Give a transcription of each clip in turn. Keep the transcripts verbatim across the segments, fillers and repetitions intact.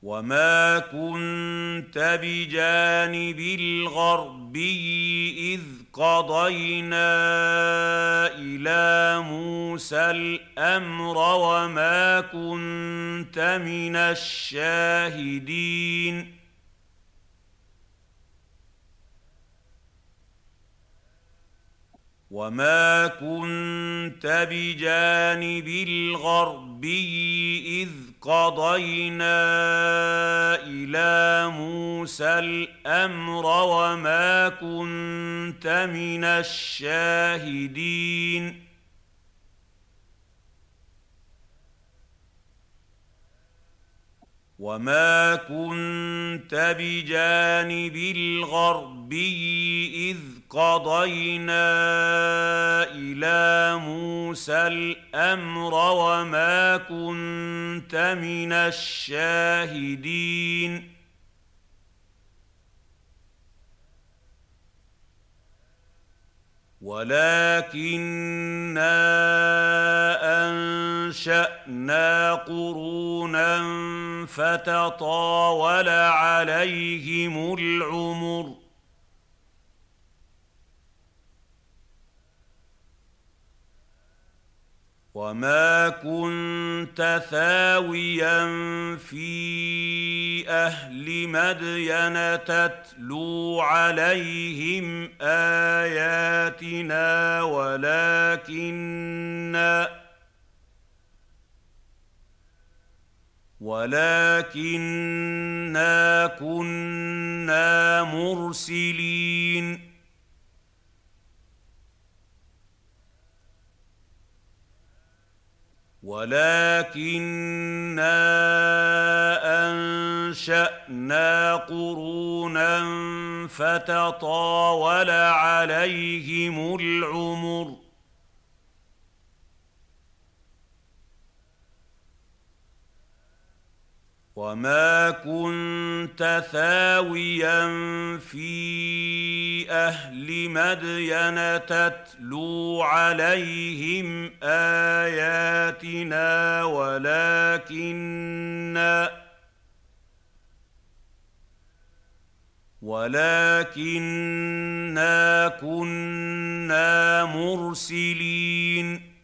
وما كنت بجانب الغربي إذ قضينا إلى موسى الأمر وما كنت من الشاهدين وما كنت بجانب الغربي إذ قضينا إلى موسى الأمر وما كنت من الشاهدين وما كنت بجانب الغربي إذ قضينا إلى موسى الأمر وما كنت من الشاهدين ولكننا أنشأنا قرونا فتطاول عليهم العمر وما كنت ثاويا في أهل مدين تتلو عليهم آياتنا ولكننا ولكننا كنا مرسلين ولكننا أنشأنا قرونا فتطاول عليهم العمر وما كنت ثاويا في أهل مدين تتلو عليهم آياتنا ولكننا ولكننا كنا مرسلين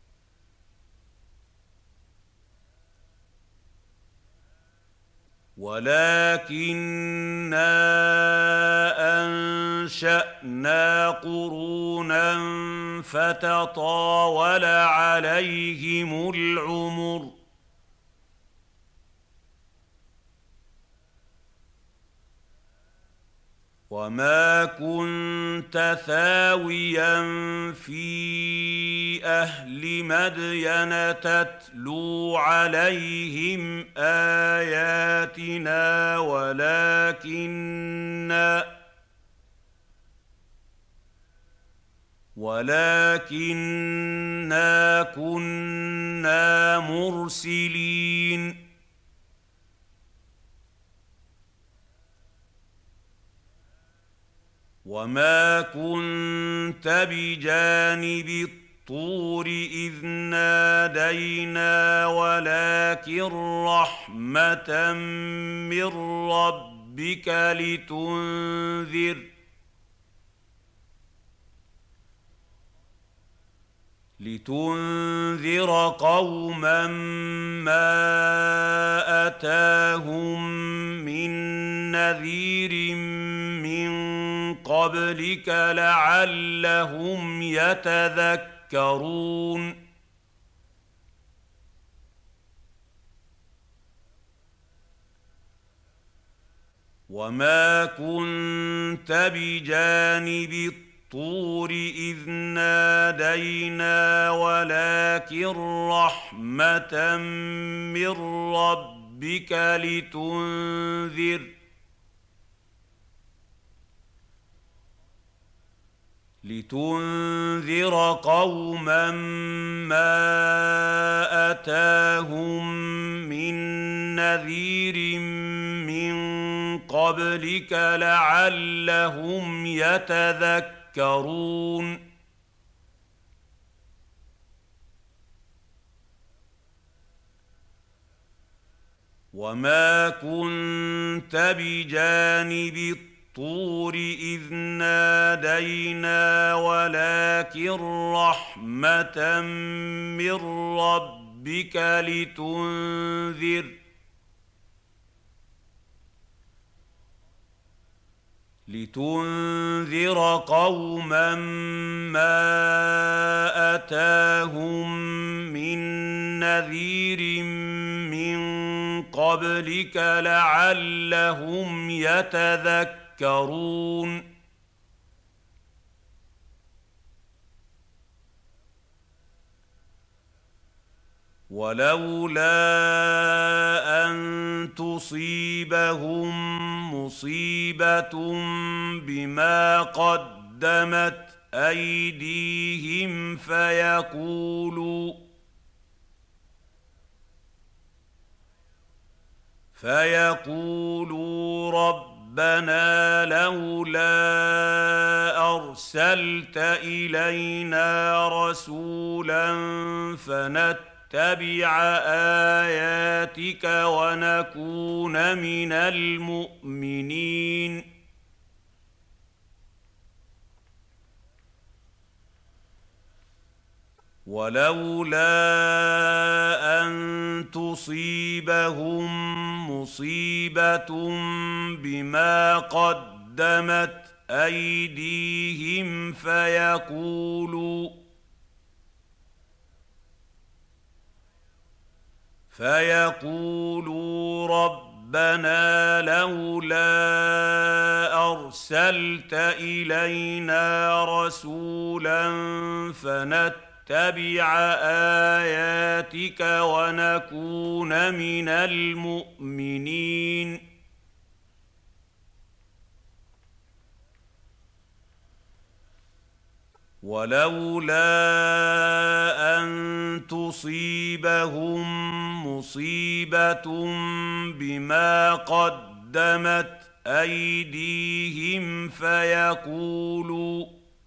ولكننا أنشأنا قرونا فتطاول عليهم العمر وما كنت ثاويا في أهل مدين تتلو عليهم آياتنا ولكننا ولكننا كنا مرسلين وما كنت بجانب الطور إذ نادينا ولكن رحمة من ربك لتنذر لتنذر قوما ما أتاهم من نذير من قبلك لعلهم يتذكرون وما كنت بجانب الطور إذ نادينا ولكن رحمة من ربك لتنذر لتنذر قوما ما أتاهم من نذير من قبلك لعلهم يتذكرون وما كنت بجانب الطور إذ نادينا ولكن رحمة من ربك لتنذر لتنذر قوما ما أتاهم من نذير من قبلك لعلهم يتذكرون ولولا أن تصيبهم مصيبة بما قدمت أيديهم فيقولوا فيقولوا ربنا لولا أرسلت إلينا رسولا فنتبع آياتك ونكون من المؤمنين ولولا أن تصيبهم مصيبة بما قدمت أيديهم فيقولوا فيقولوا ربنا لولا أرسلت إلينا رسولا فنتبع نتبع آياتك ونكون من المؤمنين ولولا أن تصيبهم مصيبة بما قدمت أيديهم فيقولوا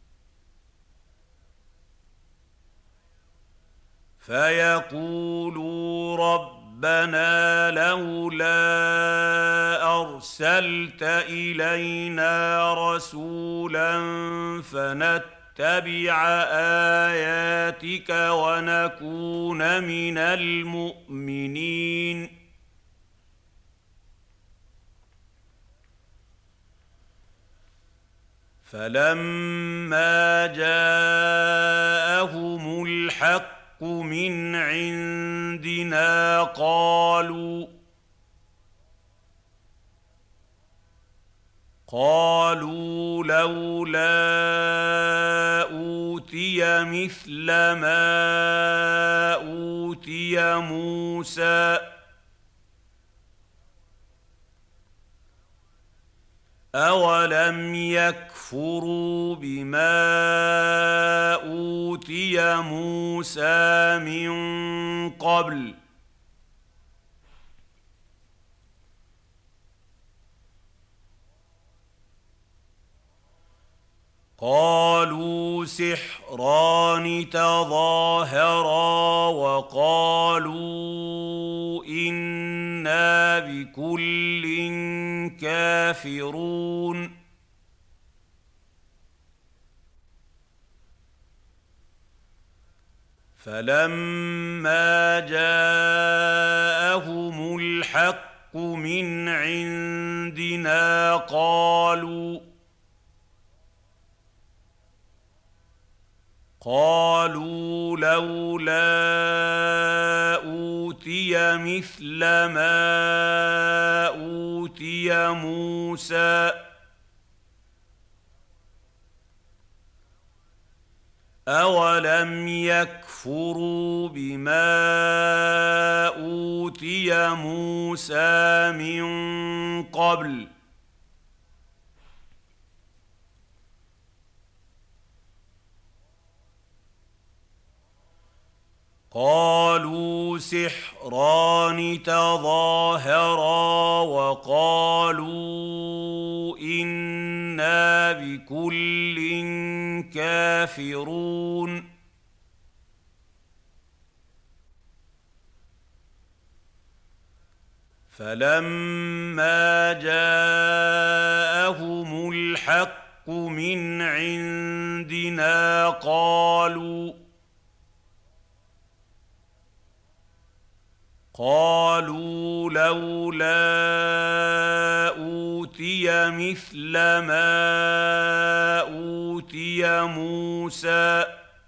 فيقولوا ربنا لولا أرسلت إلينا رسولا فنتبع آياتك ونكون من المؤمنين فلما جاءهم الحق من عندنا قالوا قالوا لولا أوتي مثل ما أوتي موسى أولم يكفروا بما أوتي موسى من قبل قالوا سحران تظاهرا وقالوا إنا بكل كافرون فلما جاءهم الحق من عندنا قالوا قالوا لولا أوتي مثل ما أوتي موسى أولم يكفروا بما أوتي موسى من قبل قالوا سحران تظاهرا وقالوا إنا بكل كافرون فلما جاءهم الحق من عندنا قالوا قالوا لولا أوتي مثل ما أوتي موسى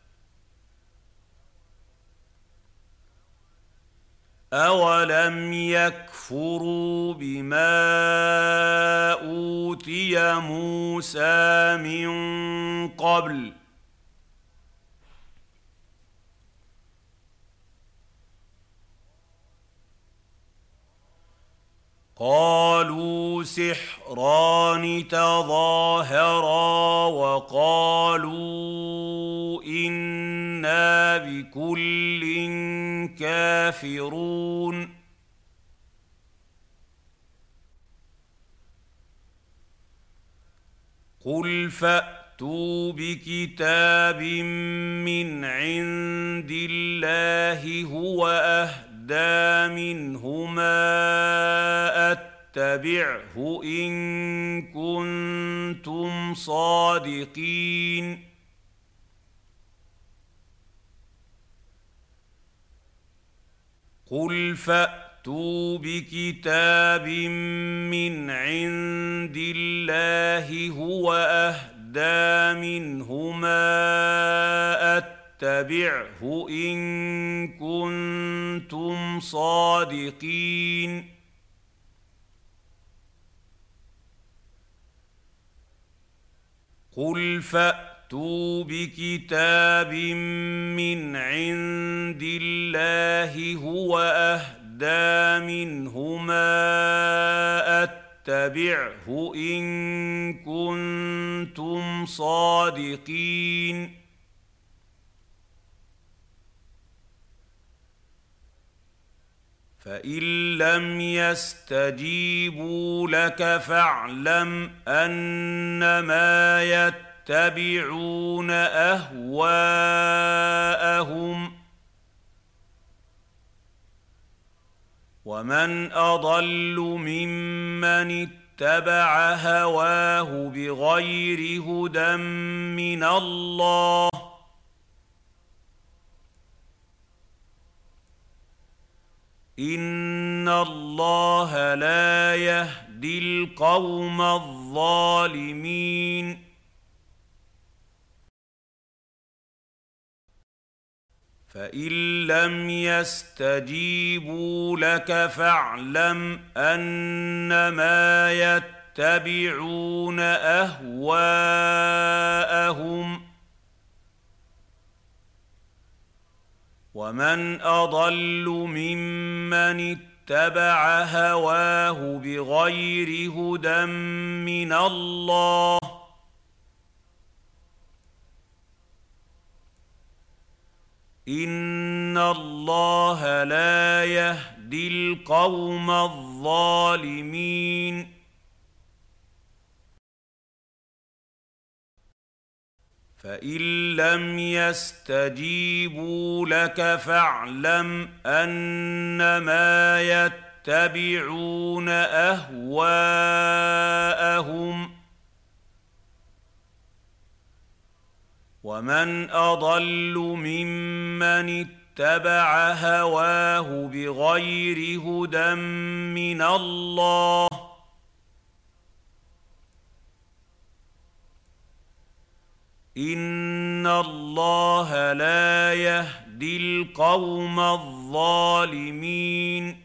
أولم يكفروا بما أوتي موسى من قبل قالوا سحران تظاهرا وقالوا إنا بكل كافرون قل فأتوا بكتاب من عند الله هو أهدى منهما اتبعه ان كنتم صادقين قل فأتوا بكتاب من عند الله هو أهدى منهما اتبعه ان كنتم صادقين قل فأتوا بكتاب من عند الله هو أهدى منهما اتبعه ان كنتم صادقين فإن لم يستجيبوا لك فاعلم أنما يتبعون أهواءهم ومن أضل ممن اتبع هواه بغير هدى من الله إن الله لا يهدي القوم الظالمين فإن لم يستجيبوا لك فاعلم أنما يتبعون أهواءهم ومن أضل ممن اتبع هواه بغير هدى من الله إن الله لا يهدي القوم الظالمين فإن لم يستجيبوا لك فاعلم أنما يتبعون أهواءهم ومن أضل ممن اتبع هواه بغير هدى من الله إن الله لا يهدي القوم الظالمين